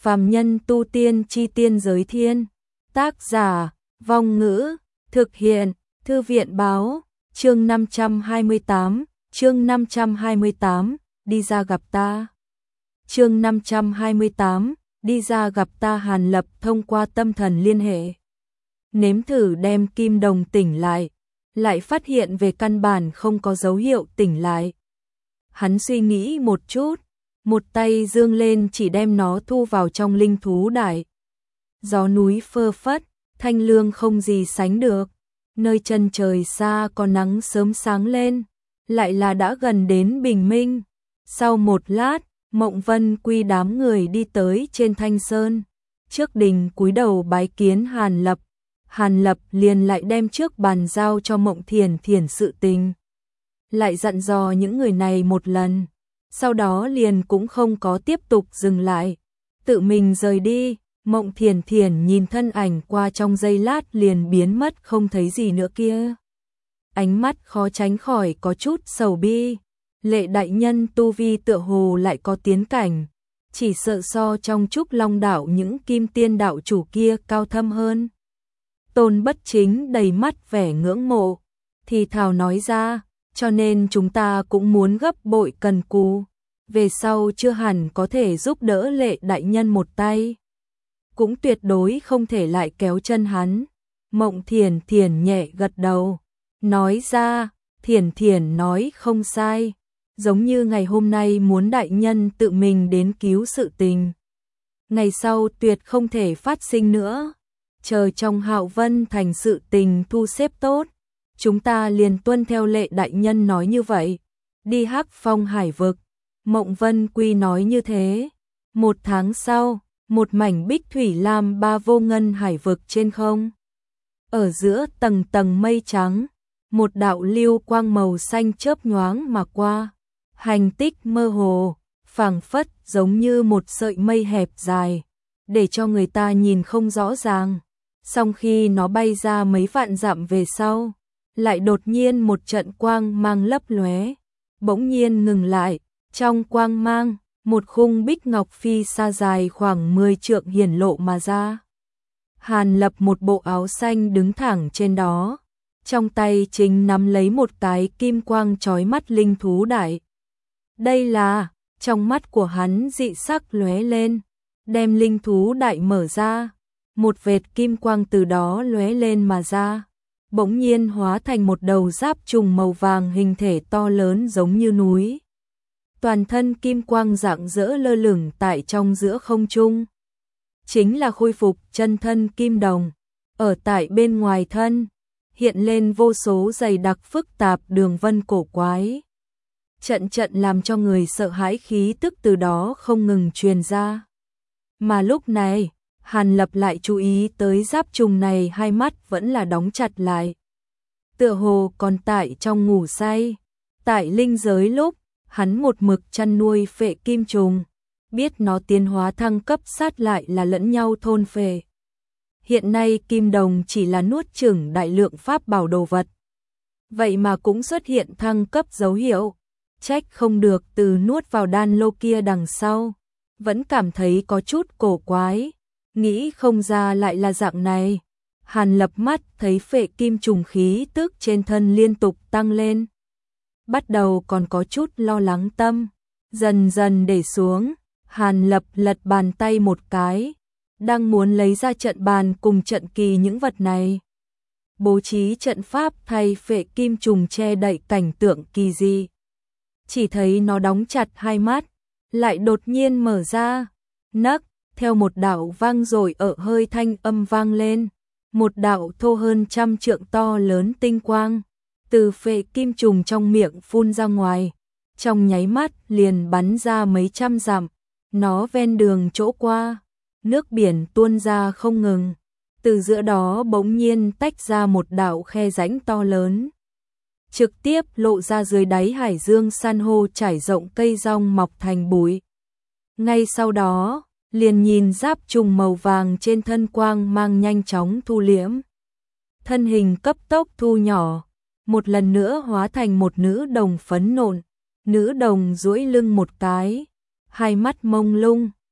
Phàm nhân tu tiên chi tiên giới thiên. Tác giả, Vong Ngữ, thực hiện, Thư viện Báo, chương 528, đi ra gặp ta. Chương 528, đi ra gặp ta. Hàn Lập thông qua tâm thần liên hệ. Nếm thử đem kim đồng tỉnh lại phát hiện về căn bản không có dấu hiệu tỉnh lại. Hắn suy nghĩ một chút, một tay dương lên chỉ đem nó thu vào trong linh thú đại. Gió núi phơ phất, thanh lương không gì sánh được. Nơi chân trời xa có nắng sớm sáng lên, lại là đã gần đến bình minh. Sau một lát, Mộng Vân Quy đám người đi tới trên Thanh Sơn. Trước đình cúi đầu bái kiến Hàn Lập. Hàn Lập liền lại đem trước bàn giao cho Mộng Thiển Thiển sự tình. Lại dặn dò những người này một lần. Sau đó liền cũng không có tiếp tục dừng lại. Tự mình rời đi. Mộng Thiển Thiển nhìn thân ảnh qua trong giây lát liền biến mất không thấy gì nữa kia. Ánh mắt khó tránh khỏi có chút sầu bi. Lệ đại nhân tu vi tựa hồ lại có tiến cảnh. Chỉ sợ so trong Trúc Long đạo những kim tiên đạo chủ kia cao thâm hơn. Tôn Bất Chính đầy mắt vẻ ngưỡng mộ. Thì thào nói ra, cho nên chúng ta cũng muốn gấp bội cần cù. Về sau chưa hẳn có thể giúp đỡ Lệ đại nhân một tay. Cũng tuyệt đối không thể lại kéo chân hắn. Mộng Thiển Thiển nhẹ gật đầu. Nói ra, Thiển Thiển nói không sai. Giống như ngày hôm nay muốn đại nhân tự mình đến cứu sự tình. Ngày sau tuyệt không thể phát sinh nữa. Chờ trong Hạo Vân thành sự tình thu xếp tốt. Chúng ta liền tuân theo Lệ đại nhân nói như vậy. Đi Hắc Phong hải vực. Mộng Vân Quy nói như thế. Một tháng sau, một mảnh bích thủy lam ba vô ngân hải vực trên không. Ở giữa tầng tầng mây trắng, một đạo lưu quang màu xanh chớp nhoáng mà qua. Hành tích mơ hồ, phảng phất giống như một sợi mây hẹp dài, để cho người ta nhìn không rõ ràng. Song khi nó bay ra mấy vạn dặm về sau, lại đột nhiên một trận quang mang lấp lóe, bỗng nhiên ngừng lại, trong quang mang, một khung bích ngọc phi sa dài khoảng 10 trượng hiển lộ mà ra. Hàn Lập một bộ áo xanh đứng thẳng trên đó, trong tay chính nắm lấy một cái kim quang chói mắt linh thú đại. Đây là, trong mắt của hắn dị sắc lóe lên, đem linh thú đại mở ra, một vệt kim quang từ đó lóe lên mà ra, bỗng nhiên hóa thành một đầu giáp trùng màu vàng hình thể to lớn giống như núi. Toàn thân kim quang rạng rỡ lơ lửng tại trong giữa không trung. Chính là khôi phục chân thân kim đồng, ở tại bên ngoài thân, hiện lên vô số dày đặc phức tạp đường vân cổ quái. Trận trận làm cho người sợ hãi khí tức từ đó không ngừng truyền ra. Mà lúc này, Hàn Lập lại chú ý tới giáp trùng này, hai mắt vẫn là đóng chặt lại. Tựa hồ còn tại trong ngủ say. Tại linh giới lúc, hắn một mực chăn nuôi phệ kim trùng, biết nó tiến hóa thăng cấp sát lại là lẫn nhau thôn phệ. Hiện nay kim đồng chỉ là nuốt chửng đại lượng pháp bảo đồ vật. Vậy mà cũng xuất hiện thăng cấp dấu hiệu. Trách không được từ nuốt vào đan lô kia đằng sau. Vẫn cảm thấy có chút cổ quái. Nghĩ không ra lại là dạng này. Hàn Lập mắt thấy phệ kim trùng khí tức trên thân liên tục tăng lên. Bắt đầu còn có chút lo lắng tâm. Dần dần để xuống. Hàn Lập lật bàn tay một cái. Đang muốn lấy ra trận bàn cùng trận kỳ những vật này. Bố trí trận pháp thay phệ kim trùng che đậy cảnh tượng kỳ dị. Chỉ thấy nó đóng chặt hai mắt, lại đột nhiên mở ra, nấc, theo một đạo vang rồi ở hơi thanh âm vang lên, một đạo thô hơn 100 trượng to lớn tinh quang, từ phệ kim trùng trong miệng phun ra ngoài, trong nháy mắt liền bắn ra mấy trăm dặm, nó ven đường chỗ qua, nước biển tuôn ra không ngừng, từ giữa đó bỗng nhiên tách ra một đạo khe rãnh to lớn. Trực tiếp lộ ra dưới đáy hải dương san hô trải rộng cây rong mọc thành bụi. Ngay sau đó, liền nhìn giáp trùng màu vàng trên thân quang mang nhanh chóng thu liễm. Thân hình cấp tốc thu nhỏ, một lần nữa hóa thành một nữ đồng phấn nộn. Nữ đồng duỗi lưng một cái, hai mắt mông lung,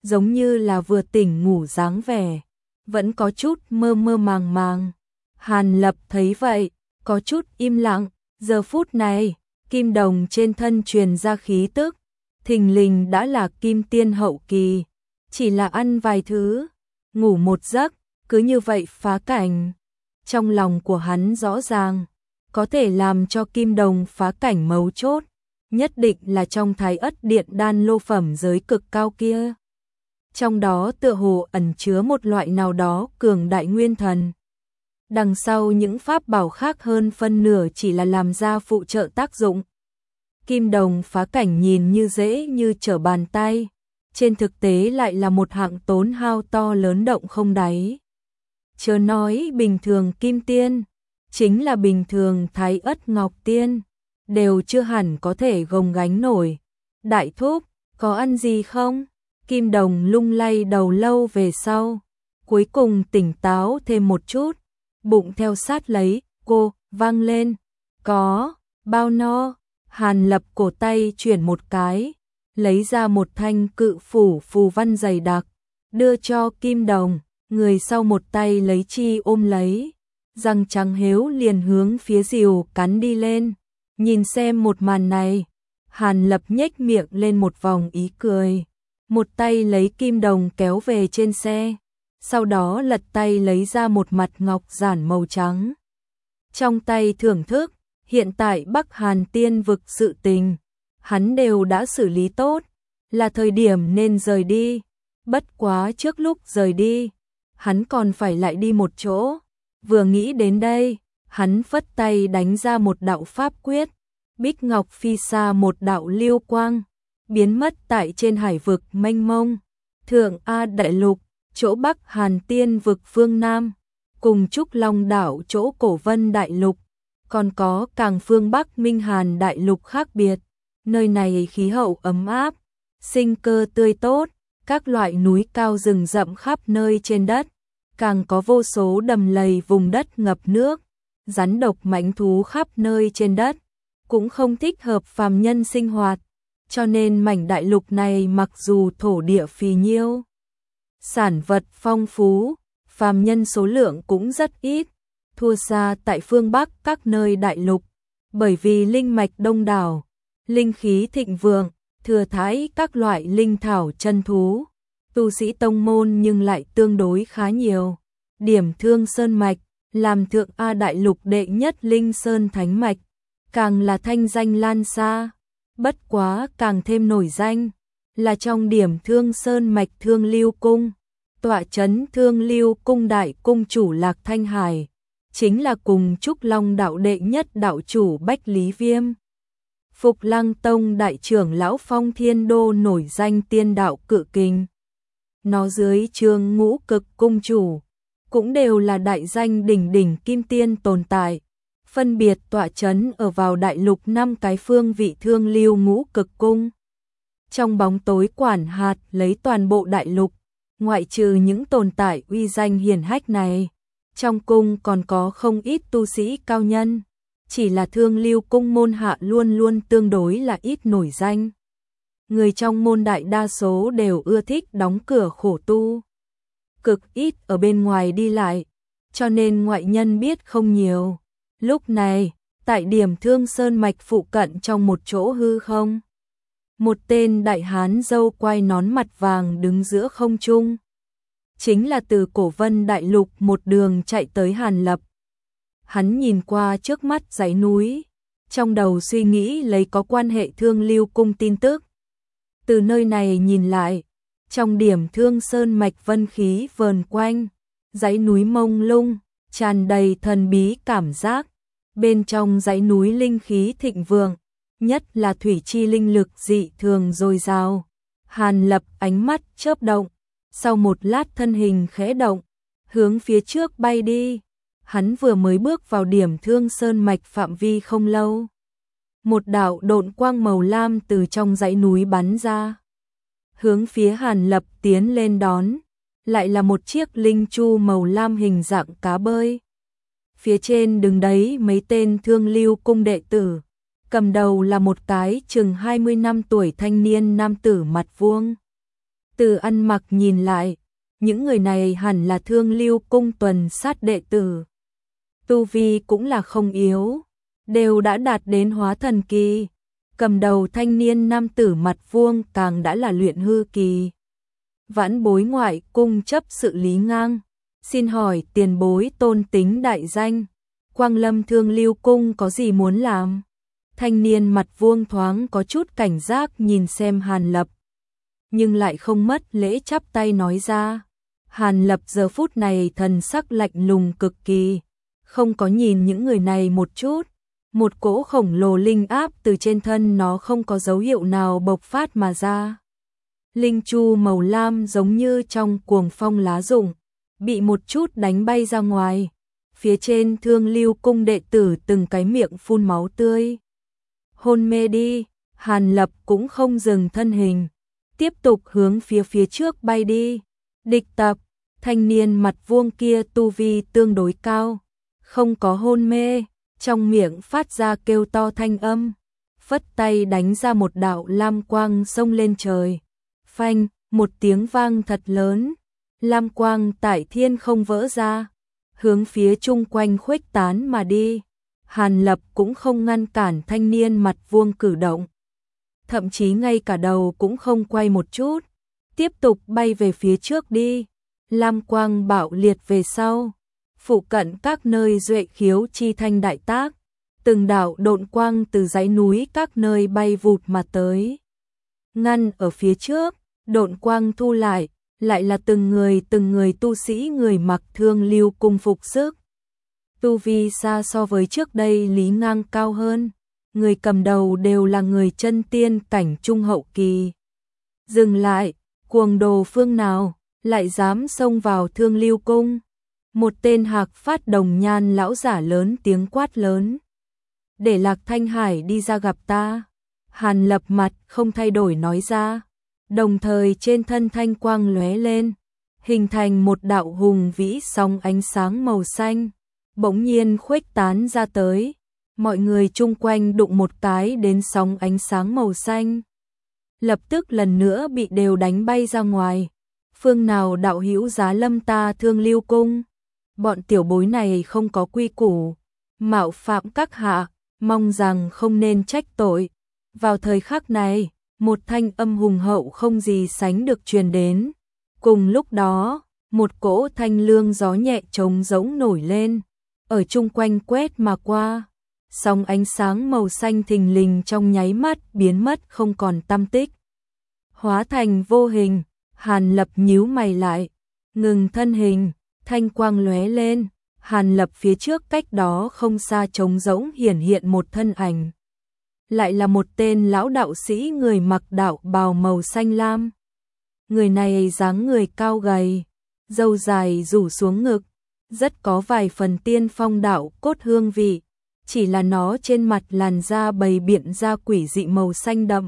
giống như là vừa tỉnh ngủ dáng vẻ, vẫn có chút mơ mơ màng màng. Hàn Lập thấy vậy, có chút im lặng, giờ phút này, kim đồng trên thân truyền ra khí tức, thình lình đã là kim tiên hậu kỳ, chỉ là ăn vài thứ, ngủ một giấc, cứ như vậy phá cảnh. Trong lòng của hắn rõ ràng, có thể làm cho kim đồng phá cảnh mấu chốt, nhất định là trong Thái Ất Điện đan lô phẩm giới cực cao kia. Trong đó tựa hồ ẩn chứa một loại nào đó cường đại nguyên thần. Đằng sau những pháp bảo khác hơn phân nửa chỉ là làm ra phụ trợ tác dụng. Kim đồng phá cảnh nhìn như dễ như trở bàn tay, trên thực tế lại là một hạng tốn hao to lớn động không đáy. Chớ nói bình thường kim tiên, chính là bình thường Thái Ất Ngọc Tiên, đều chưa hẳn có thể gồng gánh nổi. Đại thúc, có ăn gì không? Kim đồng lung lay đầu lâu về sau, cuối cùng tỉnh táo thêm một chút, bụng theo sát lấy, cô, vang lên, có, bao no. Hàn Lập cổ tay chuyển một cái, lấy ra một thanh cự phủ phù văn dày đặc, đưa cho kim đồng, người sau một tay lấy chi ôm lấy, răng trắng héo liền hướng phía rìu cắn đi lên. Nhìn xem một màn này, Hàn Lập nhếch miệng lên một vòng ý cười, một tay lấy kim đồng kéo về trên xe, sau đó lật tay lấy ra một mặt ngọc giản màu trắng. Trong tay thưởng thức, hiện tại Bắc Hàn Tiên vực sự tình, hắn đều đã xử lý tốt, là thời điểm nên rời đi. Bất quá trước lúc rời đi, hắn còn phải lại đi một chỗ. Vừa nghĩ đến đây, hắn phất tay đánh ra một đạo pháp quyết, bích ngọc phi xa một đạo lưu quang, biến mất tại trên hải vực mênh mông. Thượng A Đại Lục, chỗ Bắc Hàn Tiên vực phương Nam, cùng Trúc Long đảo chỗ Cổ Vân Đại Lục, còn có càng phương Bắc Minh Hàn Đại Lục khác biệt. Nơi này khí hậu ấm áp, sinh cơ tươi tốt, các loại núi cao rừng rậm khắp nơi trên đất, càng có vô số đầm lầy vùng đất ngập nước, rắn độc mãnh thú khắp nơi trên đất, cũng không thích hợp phàm nhân sinh hoạt, cho nên mảnh đại lục này mặc dù thổ địa phì nhiêu, sản vật phong phú, phàm nhân số lượng cũng rất ít, thua xa tại phương Bắc các nơi đại lục, bởi vì linh mạch đông đảo, linh khí thịnh vượng, thừa thãi các loại linh thảo chân thú, tu sĩ tông môn nhưng lại tương đối khá nhiều. Điểm Thương Sơn mạch, làm Thượng A Đại Lục đệ nhất linh sơn thánh mạch, càng là thanh danh lan xa, bất quá càng thêm nổi danh, là trong Điểm Thương Sơn mạch Thương Lưu Cung, tọa trấn Thương Lưu Cung đại cung chủ Lạc Thanh Hải, chính là cùng Trúc Long đạo đệ nhất đạo chủ Bách Lý Viêm. Phục Lăng Tông đại trưởng lão Phong Thiên Đô nổi danh tiên đạo cự kình. Nó dưới trương Ngũ Cực cung chủ, cũng đều là đại danh đỉnh đỉnh kim tiên tồn tại, phân biệt tọa trấn ở vào đại lục 5 cái phương vị Thương Lưu Ngũ Cực cung. Trong bóng tối quản hạt lấy toàn bộ đại lục, ngoại trừ những tồn tại uy danh hiển hách này, trong cung còn có không ít tu sĩ cao nhân, chỉ là Thương Lưu cung môn hạ luôn luôn tương đối là ít nổi danh. Người trong môn đại đa số đều ưa thích đóng cửa khổ tu, cực ít ở bên ngoài đi lại, cho nên ngoại nhân biết không nhiều. Lúc này, tại Điểm Thương Sơn mạch phụ cận trong một chỗ hư không, một tên đại hán râu quai nón mặt vàng đứng giữa không trung, chính là từ Cổ Vân Đại Lục một đường chạy tới Hàn Lập. Hắn nhìn qua trước mắt dãy núi, trong đầu suy nghĩ lấy có quan hệ Thương Lưu cung tin tức. Từ nơi này nhìn lại, trong Điểm Thương Sơn mạch vân khí vờn quanh, dãy núi mông lung, tràn đầy thần bí cảm giác. Bên trong dãy núi linh khí thịnh vượng, nhất là thủy chi linh lực dị thường dồi dào. Hàn Lập ánh mắt chớp động, sau một lát thân hình khẽ động, hướng phía trước bay đi. Hắn vừa mới bước vào Điểm Thương Sơn mạch phạm vi không lâu, một đạo độn quang màu lam từ trong dãy núi bắn ra, hướng phía Hàn Lập tiến lên đón, lại là một chiếc linh chu màu lam hình dạng cá bơi. Phía trên đứng đấy mấy tên Thương Lưu cung đệ tử, cầm đầu là một cái chừng 20 năm tuổi thanh niên nam tử mặt vuông, Từ ăn mặc nhìn lại, những người này hẳn là Thương Lưu cung tuần sát đệ tử. Tu vi cũng là không yếu, đều đã đạt đến hóa thần kỳ. Cầm đầu thanh niên nam tử mặt vuông càng đã là luyện hư kỳ. Vãn bối ngoại cung chấp sự Lý Ngang, xin hỏi tiền bối tôn tính đại danh, Quang Lâm Thương Lưu cung có gì muốn làm? Thanh niên mặt vuông thoáng có chút cảnh giác nhìn xem Hàn Lập, nhưng lại không mất lễ chắp tay nói ra. Hàn Lập giờ phút này thần sắc lạnh lùng cực kỳ, không có nhìn những người này một chút. Một cỗ khổng lồ linh áp từ trên thân nó không có dấu hiệu nào bộc phát mà ra. Linh chu màu lam giống như trong cuồng phong lá rụng, bị một chút đánh bay ra ngoài. Phía trên Thương Lưu cung đệ tử từng cái miệng phun máu tươi. Hôn mê đi, Hàn Lập cũng không dừng thân hình, tiếp tục hướng phía trước bay đi. Địch tập, thanh niên mặt vuông kia tu vi tương đối cao, không có hôn mê, trong miệng phát ra kêu to thanh âm, phất tay đánh ra một đạo lam quang xông lên trời. Phanh, một tiếng vang thật lớn, lam quang tại thiên không vỡ ra, hướng phía chung quanh khuếch tán mà đi. Hàn Lập cũng không ngăn cản thanh niên mặt vuông cử động, thậm chí ngay cả đầu cũng không quay một chút, tiếp tục bay về phía trước đi. Lam quang bạo liệt về sau, phụ cận các nơi duệ khiếu chi thanh đại tác, từng đạo độn quang từ dãy núi các nơi bay vụt mà tới. Ngăn ở phía trước, độn quang thu lại là từng người tu sĩ người mặc Thương Lưu cung phục sức. Tu vi xa so với trước đây Lý Ngang cao hơn, người cầm đầu đều là người chân tiên cảnh trung hậu kỳ. Dừng lại, cuồng đồ phương nào, lại dám xông vào Thương Lưu cung? Một tên Hạc Phát đồng nhan lão giả lớn tiếng quát lớn. Để Lạc Thanh Hải đi ra gặp ta. Hàn Lập mặt không thay đổi nói ra, đồng thời trên thân thanh quang lóe lên, hình thành một đạo hùng vĩ sóng ánh sáng màu xanh, bỗng nhiên khuếch tán ra tới. Mọi người chung quanh đụng một cái đến sóng ánh sáng màu xanh, lập tức lần nữa bị đều đánh bay ra ngoài. Phương nào đạo hữu giá lâm ta Thương Lưu cung? Bọn tiểu bối này không có quy củ, mạo phạm các hạ, mong rằng không nên trách tội. Vào thời khắc này, một thanh âm hùng hậu không gì sánh được truyền đến. Cùng lúc đó, một cỗ thanh lương gió nhẹ trống rỗng nổi lên, ở chung quanh quét mà qua. Sóng ánh sáng màu xanh thình lình trong nháy mắt biến mất không còn tăm tích, hóa thành vô hình. Hàn Lập nhíu mày lại, ngừng thân hình, thanh quang lóe lên. Hàn Lập phía trước cách đó không xa trống rỗng hiển hiện một thân ảnh. Lại là một tên lão đạo sĩ người mặc đạo bào màu xanh lam. Người này dáng người cao gầy, râu dài rủ xuống ngực, rất có vài phần tiên phong đạo cốt hương vị, chỉ là nó trên mặt làn da bày biện ra quỷ dị màu xanh đậm.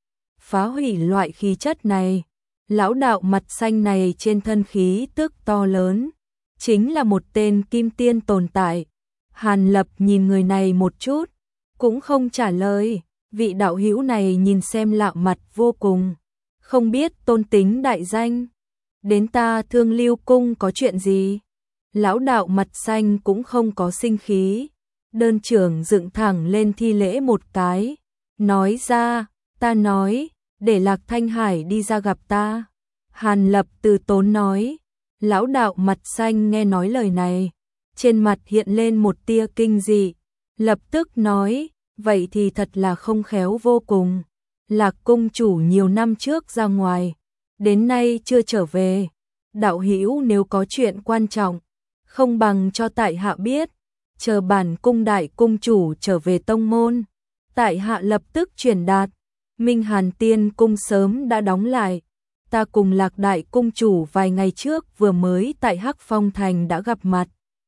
Phá hủy loại khí chất này, lão đạo mặt xanh này trên thân khí tức to lớn, chính là một tên kim tiên tồn tại. Hàn Lập nhìn người này một chút, cũng không trả lời. Vị đạo hữu này nhìn xem lạ mặt vô cùng, không biết tôn tính đại danh, đến ta Thương Lưu cung có chuyện gì? Lão đạo mặt xanh cũng không có sinh khí, đơn trưởng dựng thẳng lên thi lễ một cái, nói ra, ta nói, để Lạc Thanh Hải đi ra gặp ta. Hàn Lập từ tốn nói. Lão đạo mặt xanh nghe nói lời này, trên mặt hiện lên một tia kinh dị, lập tức nói, vậy thì thật là không khéo vô cùng. Lạc cung chủ nhiều năm trước ra ngoài, đến nay chưa trở về. Đạo hữu nếu có chuyện quan trọng, không bằng cho tại hạ biết, chờ bản cung đại cung chủ trở về tông môn, tại hạ lập tức truyền đạt. Minh Hàn Tiên cung sớm đã đóng lại, ta cùng Lạc đại cung chủ vài ngày trước vừa mới tại Hắc Phong thành đã gặp mặt.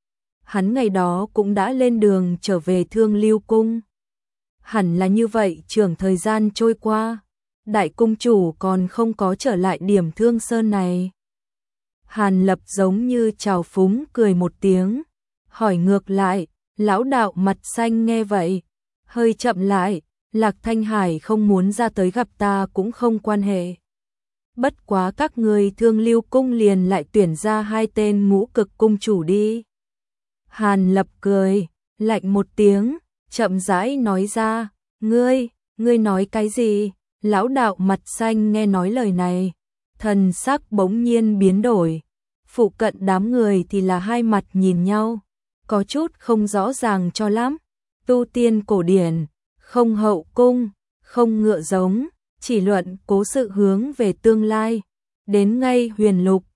Hắn ngày đó cũng đã lên đường trở về Thương Lưu cung. Hẳn là như vậy, trường thời gian trôi qua, đại cung chủ còn không có trở lại điểm Thương Sơn này. Hàn Lập giống như trào phúng cười một tiếng, hỏi ngược lại. Lão đạo mặt xanh nghe vậy, hơi chậm lại, Lạc Thanh Hải không muốn ra tới gặp ta cũng không quan hệ. bất quá các người Thương Lưu cung liền lại tuyển ra 2 tên ngũ cực cung chủ đi. Hàn Lập cười, lạnh một tiếng, chậm rãi nói ra, ngươi nói cái gì? Lão đạo mặt xanh nghe nói lời này, thần sắc bỗng nhiên biến đổi. Phụ cận đám người thì là hai mặt nhìn nhau, có chút không rõ ràng cho lắm. Tu tiên cổ điển, không hậu cung, không ngựa giống, chỉ luận cố sự hướng về tương lai. Đến ngay Huyền Lục,